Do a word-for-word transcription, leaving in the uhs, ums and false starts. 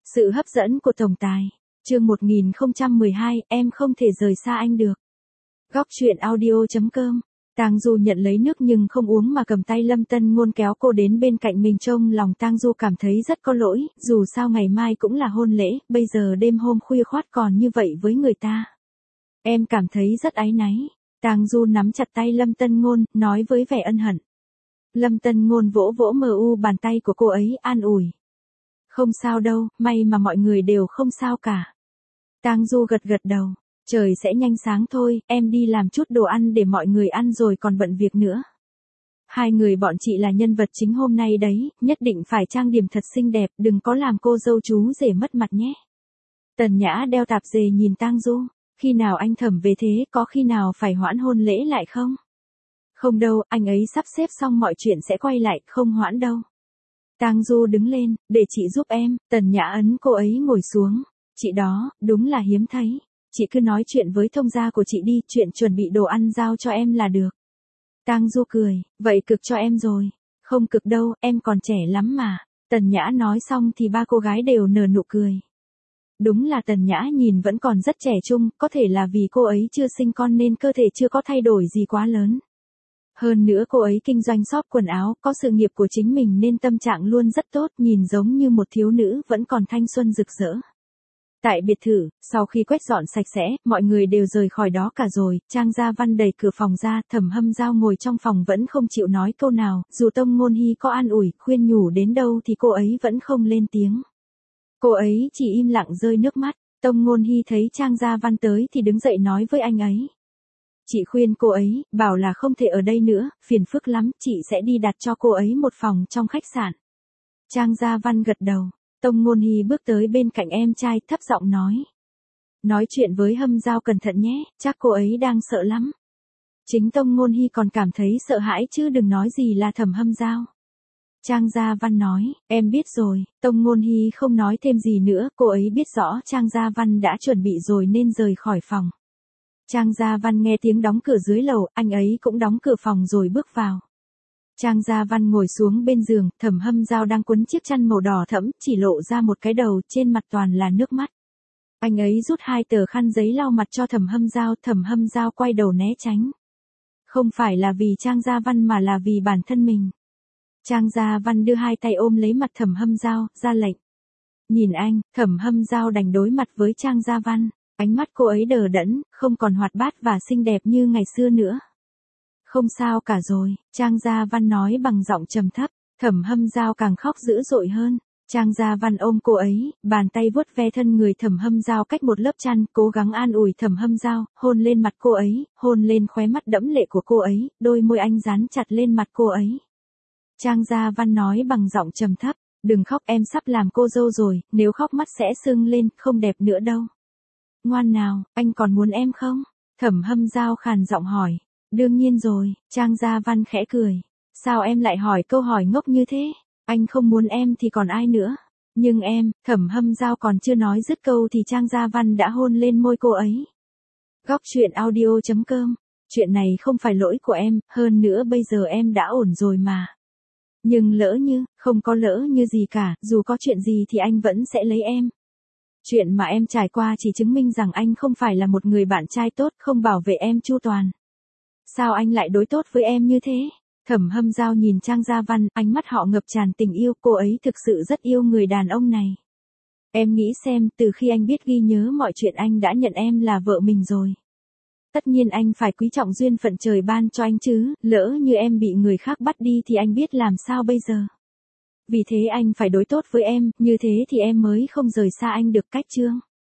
Sự hấp dẫn của tổng tài. Chương một nghìn không trăm mười hai, em không thể rời xa anh được. Góc truyện audio chấm com. Tang Du nhận lấy nước nhưng không uống mà cầm tay Lâm Tân Ngôn kéo cô đến bên cạnh mình, trông lòng Tang Du cảm thấy rất có lỗi, dù sao ngày mai cũng là hôn lễ, bây giờ đêm hôm khuya khoắt còn như vậy với người ta. Em cảm thấy rất áy náy. Tang Du nắm chặt tay Lâm Tân Ngôn, nói với vẻ ân hận. Lâm Tân Ngôn vỗ vỗ mờ u bàn tay của cô ấy, an ủi. Không sao đâu, may mà mọi người đều không sao cả. Tang Du gật gật đầu. Trời sẽ nhanh sáng thôi, em đi làm chút đồ ăn để mọi người ăn rồi còn bận việc nữa. Hai người bọn chị là nhân vật chính hôm nay đấy, nhất định phải trang điểm thật xinh đẹp, đừng có làm cô dâu chú rể mất mặt nhé. Tần Nhã đeo tạp dề nhìn Tang Du, khi nào anh Thẩm về thế, có khi nào phải hoãn hôn lễ lại không? Không đâu, anh ấy sắp xếp xong mọi chuyện sẽ quay lại, không hoãn đâu. Tang Du đứng lên, để chị giúp em. Tần Nhã ấn cô ấy ngồi xuống. Chị đó, đúng là hiếm thấy. Chị cứ nói chuyện với thông gia của chị đi, chuyện chuẩn bị đồ ăn giao cho em là được. Tang Du cười, vậy cực cho em rồi. Không cực đâu, em còn trẻ lắm mà. Tần Nhã nói xong thì ba cô gái đều nở nụ cười. Đúng là Tần Nhã nhìn vẫn còn rất trẻ trung, có thể là vì cô ấy chưa sinh con nên cơ thể chưa có thay đổi gì quá lớn. Hơn nữa cô ấy kinh doanh shop quần áo, có sự nghiệp của chính mình nên tâm trạng luôn rất tốt, nhìn giống như một thiếu nữ vẫn còn thanh xuân rực rỡ. Tại biệt thự, sau khi quét dọn sạch sẽ, mọi người đều rời khỏi đó cả rồi, Trang Gia Văn đẩy cửa phòng ra, Thẩm Hâm Dao ngồi trong phòng vẫn không chịu nói câu nào, dù Tông Ngôn Hy có an ủi, khuyên nhủ đến đâu thì cô ấy vẫn không lên tiếng. Cô ấy chỉ im lặng rơi nước mắt. Tông Ngôn Hy thấy Trang Gia Văn tới thì đứng dậy nói với anh ấy. Chị khuyên cô ấy, bảo là không thể ở đây nữa, phiền phức lắm, chị sẽ đi đặt cho cô ấy một phòng trong khách sạn. Trang Gia Văn gật đầu. Tông Ngôn Hy bước tới bên cạnh em trai, thấp giọng nói. Nói chuyện với Hâm Dao cẩn thận nhé, chắc cô ấy đang sợ lắm. Chính Tông Ngôn Hy còn cảm thấy sợ hãi chứ đừng nói gì là Thẩm Hâm Dao. Trang Gia Văn nói, em biết rồi. Tông Ngôn Hy không nói thêm gì nữa, cô ấy biết rõ Trang Gia Văn đã chuẩn bị rồi nên rời khỏi phòng. Trang Gia Văn nghe tiếng đóng cửa dưới lầu, anh ấy cũng đóng cửa phòng rồi bước vào. Trang Gia Văn ngồi xuống bên giường, Thẩm Hâm Dao đang quấn chiếc chăn màu đỏ thẫm, chỉ lộ ra một cái đầu, trên mặt toàn là nước mắt. Anh ấy rút hai tờ khăn giấy lau mặt cho Thẩm Hâm Dao, Thẩm Hâm Dao quay đầu né tránh. Không phải là vì Trang Gia Văn mà là vì bản thân mình. Trang Gia Văn đưa hai tay ôm lấy mặt Thẩm Hâm Dao, ra lệnh. Nhìn anh, Thẩm Hâm Dao đành đối mặt với Trang Gia Văn. Ánh mắt cô ấy đờ đẫn, không còn hoạt bát và xinh đẹp như ngày xưa nữa. Không sao cả rồi, Trang Gia Văn nói bằng giọng trầm thấp. Thẩm Hâm Dao càng khóc dữ dội hơn. Trang Gia Văn ôm cô ấy, bàn tay vuốt ve thân người Thẩm Hâm Dao cách một lớp chăn, cố gắng an ủi Thẩm Hâm Dao, hôn lên mặt cô ấy, hôn lên khóe mắt đẫm lệ của cô ấy, đôi môi anh dán chặt lên mặt cô ấy. Trang Gia Văn nói bằng giọng trầm thấp, đừng khóc, em sắp làm cô dâu rồi, nếu khóc mắt sẽ sưng lên, không đẹp nữa đâu. Ngoan nào, anh còn muốn em không? Thẩm Hâm Dao khàn giọng hỏi. Đương nhiên rồi, Trang Gia Văn khẽ cười. Sao em lại hỏi câu hỏi ngốc như thế? Anh không muốn em thì còn ai nữa? Nhưng em, Thẩm Hâm Dao còn chưa nói dứt câu thì Trang Gia Văn đã hôn lên môi cô ấy. Góc truyện audio chấm com. Chuyện này không phải lỗi của em, hơn nữa bây giờ em đã ổn rồi mà. Nhưng lỡ như, không có lỡ như gì cả, dù có chuyện gì thì anh vẫn sẽ lấy em. Chuyện mà em trải qua chỉ chứng minh rằng anh không phải là một người bạn trai tốt, không bảo vệ em chu toàn. Sao anh lại đối tốt với em như thế? Thẩm Hâm Dao nhìn Trang Gia Văn, ánh mắt họ ngập tràn tình yêu, cô ấy thực sự rất yêu người đàn ông này. Em nghĩ xem, từ khi anh biết ghi nhớ mọi chuyện anh đã nhận em là vợ mình rồi. Tất nhiên anh phải quý trọng duyên phận trời ban cho anh chứ, lỡ như em bị người khác bắt đi thì anh biết làm sao bây giờ. Vì thế anh phải đối tốt với em, như thế thì em mới không rời xa anh được, cách chưa?